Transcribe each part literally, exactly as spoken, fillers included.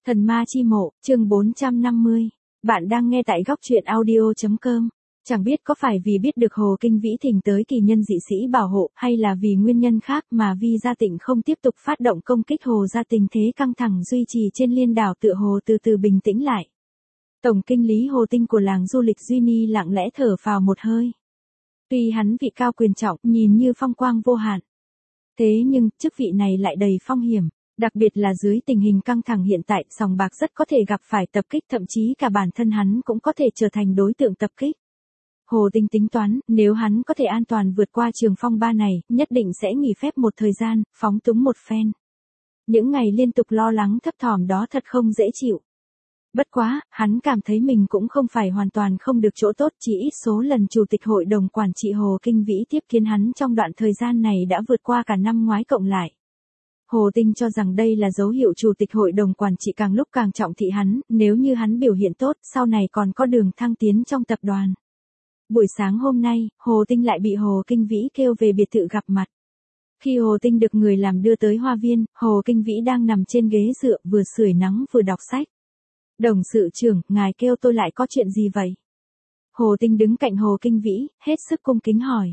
Thần ma chi mộ, chương bốn trăm năm mươi. Bạn đang nghe tại góc truyện audio chấm com. Chẳng biết có phải vì biết được Hồ Kinh Vĩ thỉnh tới kỳ nhân dị sĩ bảo hộ hay là vì nguyên nhân khác mà Vi Gia Tịnh không tiếp tục phát động công kích Hồ Gia tình thế căng thẳng duy trì trên liên đảo tựa hồ từ từ bình tĩnh lại. Tổng kinh lý Hồ Tinh của làng du lịch Duy Ni lặng lẽ thở phào một hơi. Tuy hắn vị cao quyền trọng, nhìn như phong quang vô hạn. Thế nhưng, chức vị này lại đầy phong hiểm. Đặc biệt là dưới tình hình căng thẳng hiện tại, sòng bạc rất có thể gặp phải tập kích, thậm chí cả bản thân hắn cũng có thể trở thành đối tượng tập kích. Hồ Tinh tính toán, nếu hắn có thể an toàn vượt qua trường phong ba này, nhất định sẽ nghỉ phép một thời gian, phóng túng một phen. Những ngày liên tục lo lắng thấp thỏm đó thật không dễ chịu. Bất quá, hắn cảm thấy mình cũng không phải hoàn toàn không được chỗ tốt, chỉ ít số lần chủ tịch hội đồng quản trị Hồ Kinh Vĩ tiếp kiến hắn trong đoạn thời gian này đã vượt qua cả năm ngoái cộng lại. Hồ Tinh cho rằng đây là dấu hiệu chủ tịch hội đồng quản trị càng lúc càng trọng thị hắn, nếu như hắn biểu hiện tốt, sau này còn có đường thăng tiến trong tập đoàn. Buổi sáng hôm nay, Hồ Tinh lại bị Hồ Kinh Vĩ kêu về biệt thự gặp mặt. Khi Hồ Tinh được người làm đưa tới hoa viên, Hồ Kinh Vĩ đang nằm trên ghế dựa, vừa sưởi nắng vừa đọc sách. Đồng sự trưởng, ngài kêu tôi lại có chuyện gì vậy? Hồ Tinh đứng cạnh Hồ Kinh Vĩ, hết sức cung kính hỏi.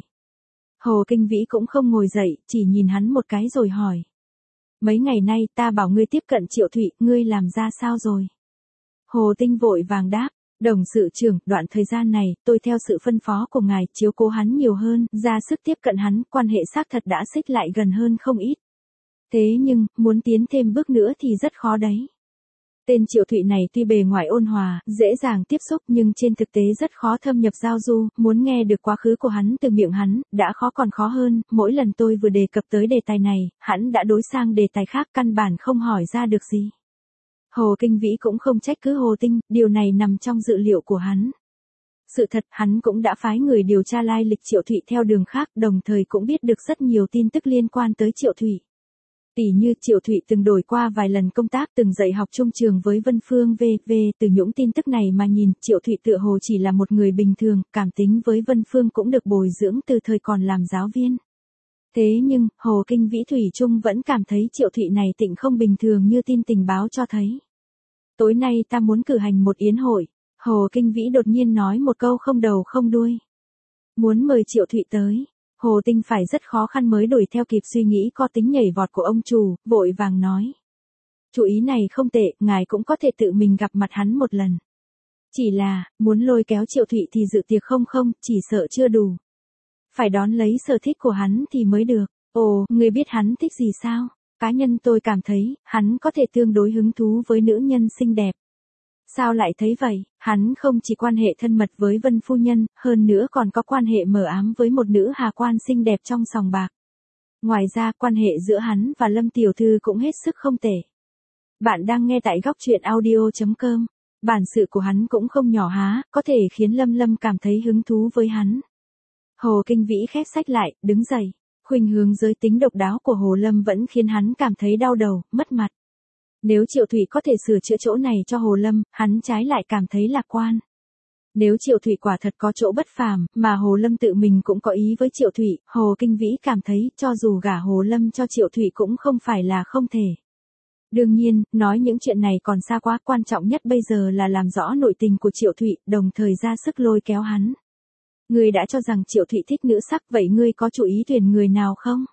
Hồ Kinh Vĩ cũng không ngồi dậy, chỉ nhìn hắn một cái rồi hỏi. Mấy ngày nay ta bảo ngươi tiếp cận Triệu Thụy, ngươi làm ra sao rồi? Hồ Tinh vội vàng đáp, đồng sự trưởng, đoạn thời gian này, tôi theo sự phân phó của ngài, chiếu cố hắn nhiều hơn, ra sức tiếp cận hắn, quan hệ xác thật đã xích lại gần hơn không ít. Thế nhưng, muốn tiến thêm bước nữa thì rất khó đấy. Tên Triệu Thụy này tuy bề ngoài ôn hòa, dễ dàng tiếp xúc nhưng trên thực tế rất khó thâm nhập giao du, muốn nghe được quá khứ của hắn từ miệng hắn, đã khó còn khó hơn, mỗi lần tôi vừa đề cập tới đề tài này, hắn đã đối sang đề tài khác, căn bản không hỏi ra được gì. Hồ Kinh Vĩ cũng không trách cứ Hồ Tinh, điều này nằm trong dự liệu của hắn. Sự thật, hắn cũng đã phái người điều tra lai lịch Triệu Thụy theo đường khác, đồng thời cũng biết được rất nhiều tin tức liên quan tới Triệu Thụy. Tỷ như Triệu Thụy từng đổi qua vài lần công tác, từng dạy học chung trường với Vân Phương vân vân, từ những tin tức này mà nhìn, Triệu Thụy tựa hồ chỉ là một người bình thường, cảm tính với Vân Phương cũng được bồi dưỡng từ thời còn làm giáo viên. Thế nhưng, Hồ Kinh Vĩ thủy chung vẫn cảm thấy Triệu Thụy này tịnh không bình thường như tin tình báo cho thấy. Tối nay ta muốn cử hành một yến hội, Hồ Kinh Vĩ đột nhiên nói một câu không đầu không đuôi. Muốn mời Triệu Thụy tới. Hồ Tinh phải rất khó khăn mới đuổi theo kịp suy nghĩ có tính nhảy vọt của ông chủ, vội vàng nói. Chủ ý này không tệ, ngài cũng có thể tự mình gặp mặt hắn một lần. Chỉ là, muốn lôi kéo Triệu Thụy thì dự tiệc không không, chỉ sợ chưa đủ. Phải đón lấy sở thích của hắn thì mới được. Ồ, người biết hắn thích gì sao? Cá nhân tôi cảm thấy, hắn có thể tương đối hứng thú với nữ nhân xinh đẹp. Sao lại thấy vậy? Hắn không chỉ quan hệ thân mật với Vân Phu Nhân, hơn nữa còn có quan hệ mờ ám với một nữ hà quan xinh đẹp trong sòng bạc. Ngoài ra, quan hệ giữa hắn và Lâm Tiểu Thư cũng hết sức không tệ. Bạn đang nghe tại góc truyện audio chấm com. Bản sự của hắn cũng không nhỏ há, có thể khiến Lâm Lâm cảm thấy hứng thú với hắn. Hồ Kinh Vĩ khép sách lại, đứng dậy. Khuynh hướng giới tính độc đáo của Hồ Lâm vẫn khiến hắn cảm thấy đau đầu, mất mặt. Nếu Triệu Thụy có thể sửa chữa chỗ này cho Hồ Lâm, hắn trái lại cảm thấy lạc quan. Nếu Triệu Thụy quả thật có chỗ bất phàm, mà Hồ Lâm tự mình cũng có ý với Triệu Thụy, Hồ Kinh Vĩ cảm thấy cho dù gả Hồ Lâm cho Triệu Thụy cũng không phải là không thể. Đương nhiên, nói những chuyện này còn xa quá, quan trọng nhất bây giờ là làm rõ nội tình của Triệu Thụy, đồng thời ra sức lôi kéo hắn. Ngươi đã cho rằng Triệu Thụy thích nữ sắc, vậy ngươi có chủ ý tuyển người nào không?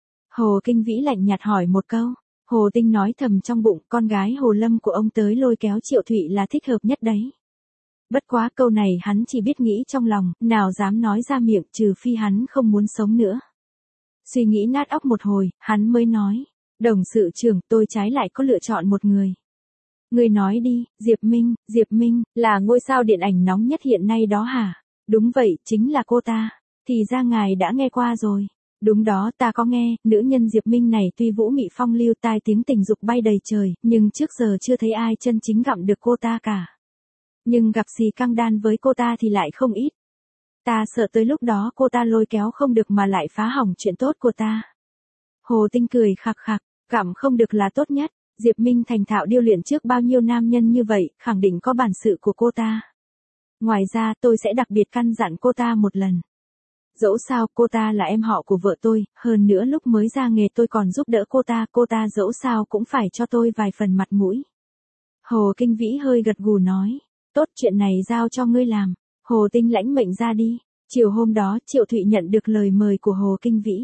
Hồ Kinh Vĩ lạnh nhạt hỏi một câu. Hồ Tinh nói thầm trong bụng, con gái Hồ Lâm của ông tới lôi kéo Triệu Thụy là thích hợp nhất đấy. Bất quá câu này hắn chỉ biết nghĩ trong lòng, nào dám nói ra miệng, trừ phi hắn không muốn sống nữa. Suy nghĩ nát óc một hồi, hắn mới nói, đồng sự trưởng, tôi trái lại có lựa chọn một người. Người nói đi, Diệp Minh, Diệp Minh, là ngôi sao điện ảnh nóng nhất hiện nay đó hả? Đúng vậy, chính là cô ta. Thì ra ngài đã nghe qua rồi. Đúng đó, ta có nghe, nữ nhân Diệp Minh này tuy vũ mị phong lưu, tai tiếng tình dục bay đầy trời, nhưng trước giờ chưa thấy ai chân chính gặm được cô ta cả. Nhưng gặp xì căng đan với cô ta thì lại không ít. Ta sợ tới lúc đó cô ta lôi kéo không được mà lại phá hỏng chuyện tốt của ta. Hồ Tinh cười khạc khạc, gặm không được là tốt nhất. Diệp Minh thành thạo điêu luyện trước bao nhiêu nam nhân như vậy, khẳng định có bản sự của cô ta. Ngoài ra tôi sẽ đặc biệt căn dặn cô ta một lần. Dẫu sao, cô ta là em họ của vợ tôi, hơn nữa lúc mới ra nghề tôi còn giúp đỡ cô ta, cô ta dẫu sao cũng phải cho tôi vài phần mặt mũi. Hồ Kinh Vĩ hơi gật gù nói. Tốt, chuyện này giao cho ngươi làm. Hồ Tinh lãnh mệnh ra đi. Chiều hôm đó Triệu Thụy nhận được lời mời của Hồ Kinh Vĩ.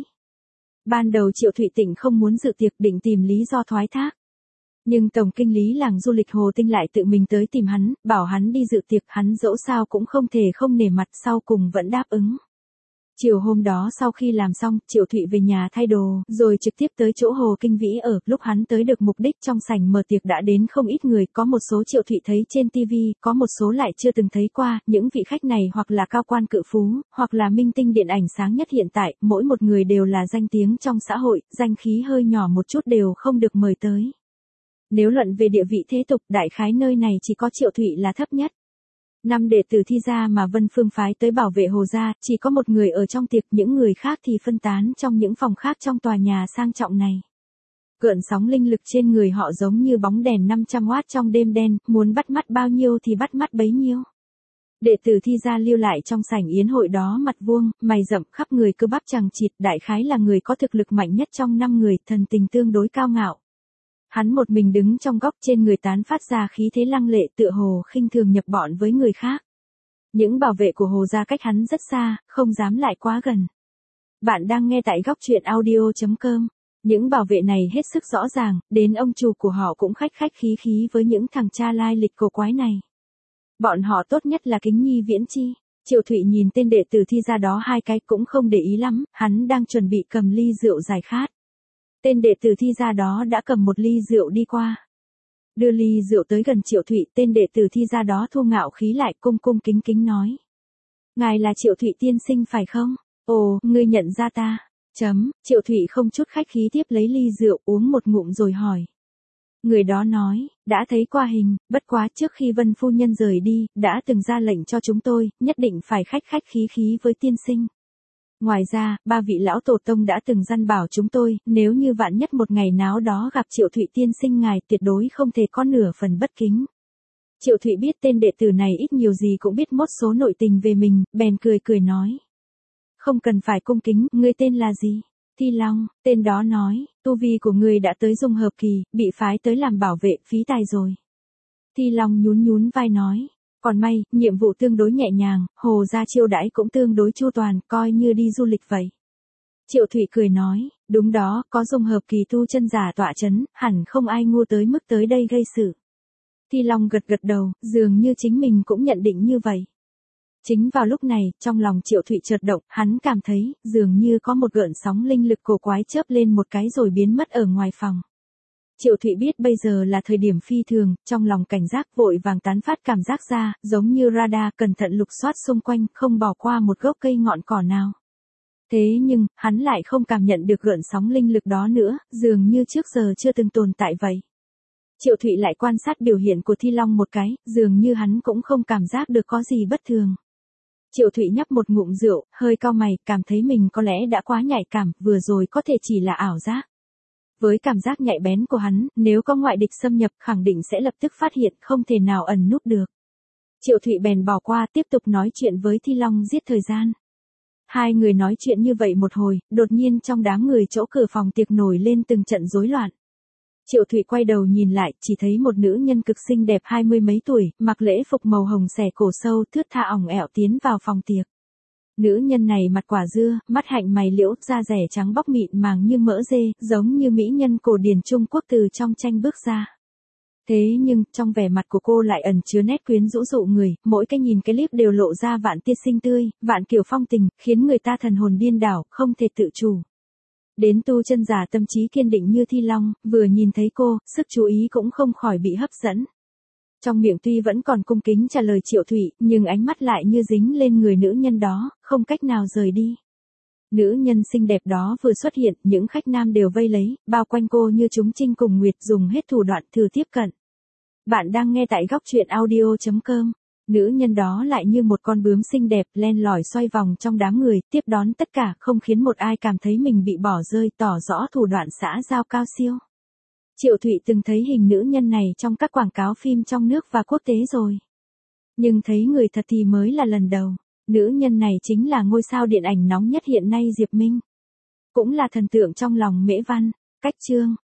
Ban đầu Triệu Thụy Tịnh không muốn dự tiệc, định tìm lý do thoái thác. Nhưng tổng kinh lý làng du lịch Hồ Tinh lại tự mình tới tìm hắn, bảo hắn đi dự tiệc, hắn dẫu sao cũng không thể không nể mặt, sau cùng vẫn đáp ứng. Chiều hôm đó sau khi làm xong, Triệu Thụy về nhà thay đồ, rồi trực tiếp tới chỗ Hồ Kinh Vĩ ở. Lúc hắn tới được mục đích, trong sảnh mở tiệc đã đến không ít người, có một số Triệu Thụy thấy trên ti vi, có một số lại chưa từng thấy qua. Những vị khách này hoặc là cao quan cự phú, hoặc là minh tinh điện ảnh sáng nhất hiện tại, mỗi một người đều là danh tiếng trong xã hội, danh khí hơi nhỏ một chút đều không được mời tới. Nếu luận về địa vị thế tục, đại khái nơi này chỉ có Triệu Thụy là thấp nhất. Năm đệ tử Thi gia mà Vân Phương phái tới bảo vệ Hồ gia, chỉ có một người ở trong tiệc, những người khác thì phân tán trong những phòng khác trong tòa nhà sang trọng này. Gợn sóng linh lực trên người họ giống như bóng đèn năm trăm oát trong đêm đen, muốn bắt mắt bao nhiêu thì bắt mắt bấy nhiêu. Đệ tử Thi gia lưu lại trong sảnh yến hội đó mặt vuông, mày rậm, khắp người cơ bắp chằng chịt, đại khái là người có thực lực mạnh nhất trong năm người, thần tình tương đối cao ngạo. Hắn một mình đứng trong góc, trên người tán phát ra khí thế lăng lệ, tựa hồ khinh thường nhập bọn với người khác. Những bảo vệ của Hồ gia cách hắn rất xa, không dám lại quá gần. Bạn đang nghe tại góc truyện audio chấm com. Những bảo vệ này hết sức rõ ràng, đến ông chủ của họ cũng khách khách khí khí với những thằng cha lai lịch cổ quái này. Bọn họ tốt nhất là Kính Nhi Viễn Chi. Triệu Thụy nhìn tên đệ tử Thi gia đó hai cái cũng không để ý lắm, hắn đang chuẩn bị cầm ly rượu giải khát. Tên đệ tử Thi gia đó đã cầm một ly rượu đi qua. Đưa ly rượu tới gần Triệu Thụy, tên đệ tử Thi gia đó thu ngạo khí lại, cung cung kính kính nói. Ngài là Triệu Thụy tiên sinh phải không? Ồ, ngươi nhận ra ta. Chấm, Triệu Thụy không chút khách khí tiếp lấy ly rượu, uống một ngụm rồi hỏi. Người đó nói, đã thấy qua hình, bất quá trước khi Vân phu nhân rời đi, đã từng ra lệnh cho chúng tôi, nhất định phải khách khách khí khí với tiên sinh. Ngoài ra, ba vị lão tổ tông đã từng dặn bảo chúng tôi, nếu như vạn nhất một ngày nào đó gặp Triệu Thụy tiên sinh ngài, tuyệt đối không thể có nửa phần bất kính. Triệu Thụy biết tên đệ tử này ít nhiều gì cũng biết một số nội tình về mình, bèn cười cười nói. Không cần phải cung kính, ngươi tên là gì? Thi Long, tên đó nói, tu vi của ngươi đã tới dung hợp kỳ, bị phái tới làm bảo vệ, phí tài rồi. Thi Long nhún nhún vai nói. Còn may, nhiệm vụ tương đối nhẹ nhàng, Hồ gia chiêu đãi cũng tương đối chu toàn, coi như đi du lịch vậy. Triệu Thụy cười nói, đúng đó, có dung hợp kỳ tu chân giả tọa chấn, hẳn không ai ngu tới mức tới đây gây sự. Thi Long gật gật đầu, dường như chính mình cũng nhận định như vậy. Chính vào lúc này, trong lòng Triệu Thụy chợt động, hắn cảm thấy, dường như có một gợn sóng linh lực cổ quái chớp lên một cái rồi biến mất ở ngoài phòng. Triệu Thụy biết bây giờ là thời điểm phi thường, trong lòng cảnh giác vội vàng tán phát cảm giác ra, giống như radar cẩn thận lục soát xung quanh, không bỏ qua một gốc cây ngọn cỏ nào. Thế nhưng, hắn lại không cảm nhận được gợn sóng linh lực đó nữa, dường như trước giờ chưa từng tồn tại vậy. Triệu Thụy lại quan sát biểu hiện của Thi Long một cái, dường như hắn cũng không cảm giác được có gì bất thường. Triệu Thụy nhấp một ngụm rượu, hơi cau mày, cảm thấy mình có lẽ đã quá nhạy cảm, vừa rồi có thể chỉ là ảo giác. Với cảm giác nhạy bén của hắn, nếu có ngoại địch xâm nhập khẳng định sẽ lập tức phát hiện, không thể nào ẩn núp được. Triệu Thụy bèn bỏ qua, tiếp tục nói chuyện với Thi Long giết thời gian. Hai người nói chuyện như vậy một hồi, đột nhiên trong đám người chỗ cửa phòng tiệc nổi lên từng trận rối loạn. Triệu Thụy quay đầu nhìn lại, chỉ thấy một nữ nhân cực xinh đẹp hai mươi mấy tuổi, mặc lễ phục màu hồng xẻ cổ sâu, thướt tha ỏng ẻo tiến vào phòng tiệc. Nữ nhân này mặt quả dưa, mắt hạnh mày liễu, da rẻ trắng bóc mịn màng như mỡ dê, giống như mỹ nhân cổ điển Trung Quốc từ trong tranh bước ra. Thế nhưng, trong vẻ mặt của cô lại ẩn chứa nét quyến rũ dụ người, mỗi cái nhìn cái liếc đều lộ ra vạn tia xinh tươi, vạn kiểu phong tình, khiến người ta thần hồn điên đảo, không thể tự chủ. Đến tu chân giả tâm trí kiên định như Thi Long, vừa nhìn thấy cô, sức chú ý cũng không khỏi bị hấp dẫn. Trong miệng tuy vẫn còn cung kính trả lời Triệu Thụy, nhưng ánh mắt lại như dính lên người nữ nhân đó, không cách nào rời đi. Nữ nhân xinh đẹp đó vừa xuất hiện, những khách nam đều vây lấy, bao quanh cô như chúng chinh cùng nguyệt, dùng hết thủ đoạn thử tiếp cận. Bạn đang nghe tại góc truyện audio chấm com. Nữ nhân đó lại như một con bướm xinh đẹp, len lỏi xoay vòng trong đám người, tiếp đón tất cả, không khiến một ai cảm thấy mình bị bỏ rơi, tỏ rõ thủ đoạn xã giao cao siêu. Triệu Thụy từng thấy hình nữ nhân này trong các quảng cáo phim trong nước và quốc tế rồi. Nhưng thấy người thật thì mới là lần đầu. Nữ nhân này chính là ngôi sao điện ảnh nóng nhất hiện nay Diệp Minh. Cũng là thần tượng trong lòng Mễ Văn. Cách chương